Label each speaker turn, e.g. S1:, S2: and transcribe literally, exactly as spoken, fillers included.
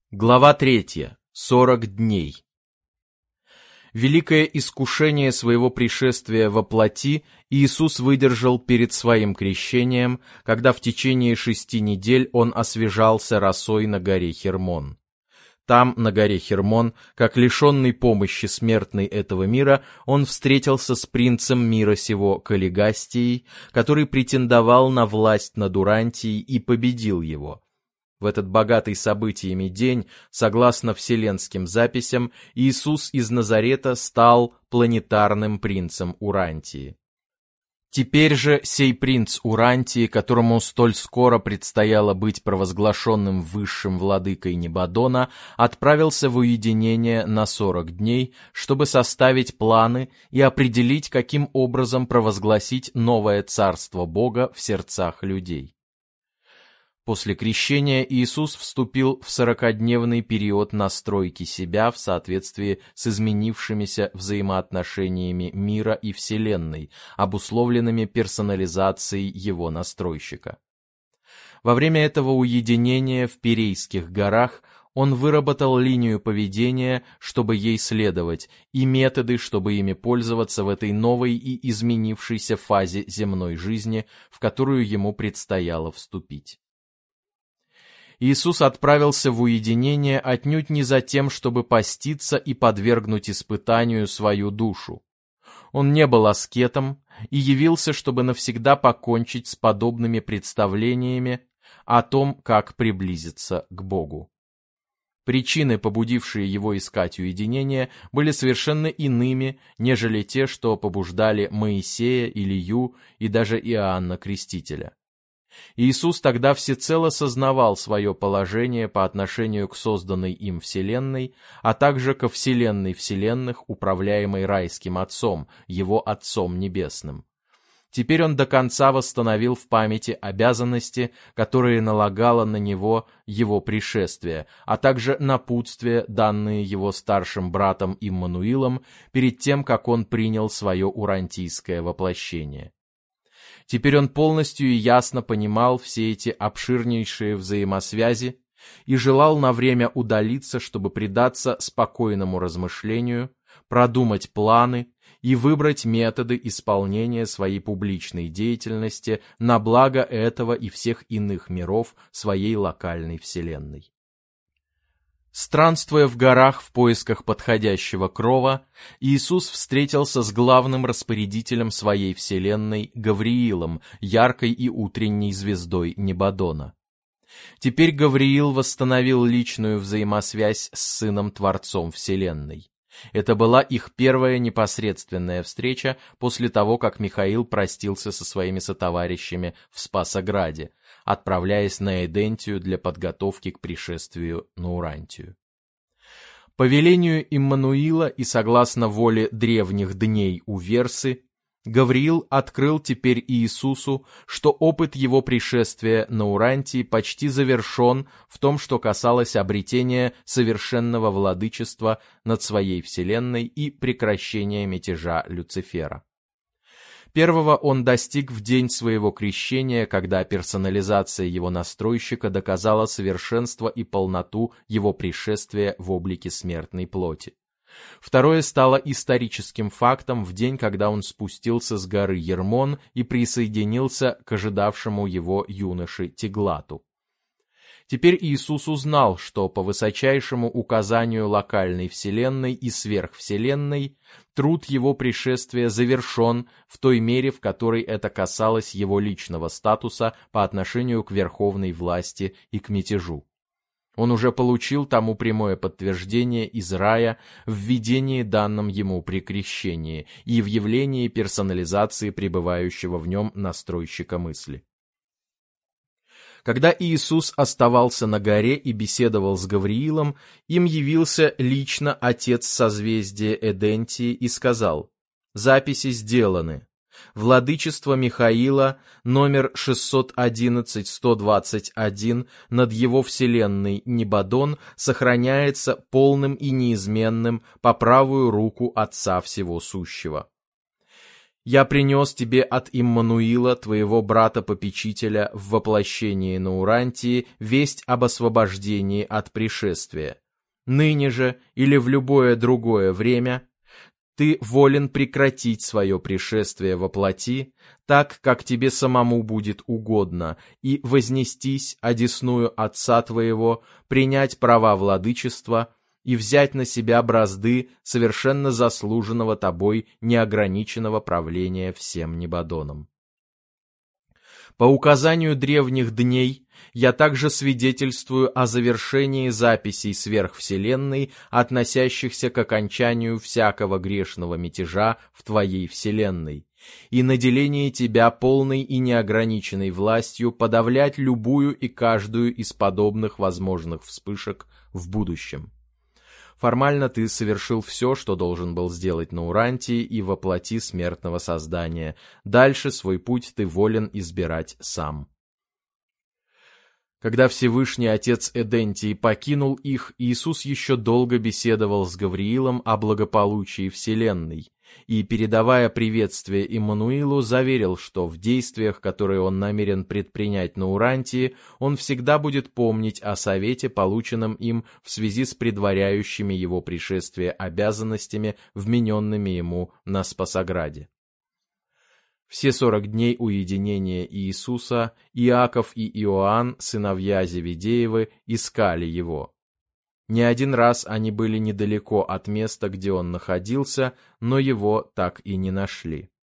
S1: Глава третья. Сорок дней. Великое искушение своего пришествия во плоти Иисус выдержал перед своим крещением, когда в течение шести недель он освежался росой на горе Хермон. Там, на горе Хермон, как лишенный помощи смертной этого мира, он встретился с принцем мира сего Каллигастией, который претендовал на власть над Урантией и победил его. В этот богатый событиями день, согласно вселенским записям, Иисус из Назарета стал планетарным принцем Урантии. Теперь же сей принц Урантии, которому столь скоро предстояло быть провозглашенным высшим владыкой Небадона, отправился в уединение на сорок дней, чтобы составить планы и определить, каким образом провозгласить новое царство Бога в сердцах людей. После крещения Иисус вступил в сорокадневный период настройки себя в соответствии с изменившимися взаимоотношениями мира и Вселенной, обусловленными персонализацией его настройщика. Во время этого уединения в Пирейских горах он выработал линию поведения, чтобы ей следовать, и методы, чтобы ими пользоваться в этой новой и изменившейся фазе земной жизни, в которую ему предстояло вступить. Иисус отправился в уединение отнюдь не за тем, чтобы поститься и подвергнуть испытанию свою душу. Он не был аскетом и явился, чтобы навсегда покончить с подобными представлениями о том, как приблизиться к Богу. Причины, побудившие его искать уединение, были совершенно иными, нежели те, что побуждали Моисея, Илью и даже Иоанна Крестителя. Иисус тогда всецело сознавал свое положение по отношению к созданной им Вселенной, а также ко Вселенной вселенных, управляемой Райским Отцом, его Отцом Небесным. Теперь он до конца восстановил в памяти обязанности, которые налагало на него его пришествие, а также напутствия, данные его старшим братом Иммануилом перед тем, как он принял свое урантийское воплощение. Теперь он полностью и ясно понимал все эти обширнейшие взаимосвязи и желал на время удалиться, чтобы предаться спокойному размышлению, продумать планы и выбрать методы исполнения своей публичной деятельности на благо этого и всех иных миров своей локальной вселенной. Странствуя в горах в поисках подходящего крова, Иисус встретился с главным распорядителем своей вселенной Гавриилом, яркой и утренней звездой Небадона. Теперь Гавриил восстановил личную взаимосвязь с Сыном-Творцом вселенной. Это была их первая непосредственная встреча после того, как Михаил простился со своими сотоварищами в Спасограде, отправляясь на Эдентию для подготовки к пришествию на Урантию. По велению Иммануила и согласно воле древних дней Уверсы, Гавриил открыл теперь Иисусу, что опыт его пришествия на Урантии почти завершен в том, что касалось обретения совершенного владычества над своей вселенной и прекращения мятежа Люцифера. Первого он достиг в день своего крещения, когда персонализация его настройщика доказала совершенство и полноту его пришествия в облике смертной плоти. Второе стало историческим фактом в день, когда он спустился с горы Ермон и присоединился к ожидавшему его юноше Теглату. Теперь Иисус узнал, что по высочайшему указанию локальной вселенной и сверхвселенной труд его пришествия завершен в той мере, в которой это касалось его личного статуса по отношению к верховной власти и к мятежу. Он уже получил тому прямое подтверждение из рая в видении, данном ему при крещении, и в явлении персонализации пребывающего в нем настройщика мысли. Когда Иисус оставался на горе и беседовал с Гавриилом, им явился лично отец созвездия Эдентии и сказал: «Записи сделаны. Владычество Михаила, номер шестьсот одиннадцать сто двадцать один, над его вселенной Небадон сохраняется полным и неизменным по правую руку Отца Всего Сущего. Я принес тебе от Иммануила, твоего брата-попечителя, в воплощении на Урантии весть об освобождении от пришествия. Ныне же или в любое другое время ты волен прекратить свое пришествие во плоти, так, как тебе самому будет угодно, и вознестись одесную Отца твоего, принять права владычества и взять на себя бразды совершенно заслуженного тобой неограниченного правления всем Небодоном. По указанию древних дней я также свидетельствую о завершении записей сверхвселенной, относящихся к окончанию всякого грешного мятежа в твоей вселенной, и наделении тебя полной и неограниченной властью подавлять любую и каждую из подобных возможных вспышек в будущем. Формально ты совершил все, что должен был сделать на Урантии и во плоти смертного создания. Дальше свой путь ты волен избирать сам. Когда Всевышний Отец Эдентии покинул их, Иисус еще долго беседовал с Гавриилом о благополучии Вселенной, и, передавая приветствие Иммануилу, заверил, что в действиях, которые он намерен предпринять на Урантии, он всегда будет помнить о совете, полученном им в связи с предваряющими его пришествие обязанностями, вмененными ему на Спасограде. Все сорок дней уединения Иисуса Иаков и Иоанн, сыновья Зеведеевы, искали его. Не один раз они были недалеко от места, где он находился, но его так и не нашли.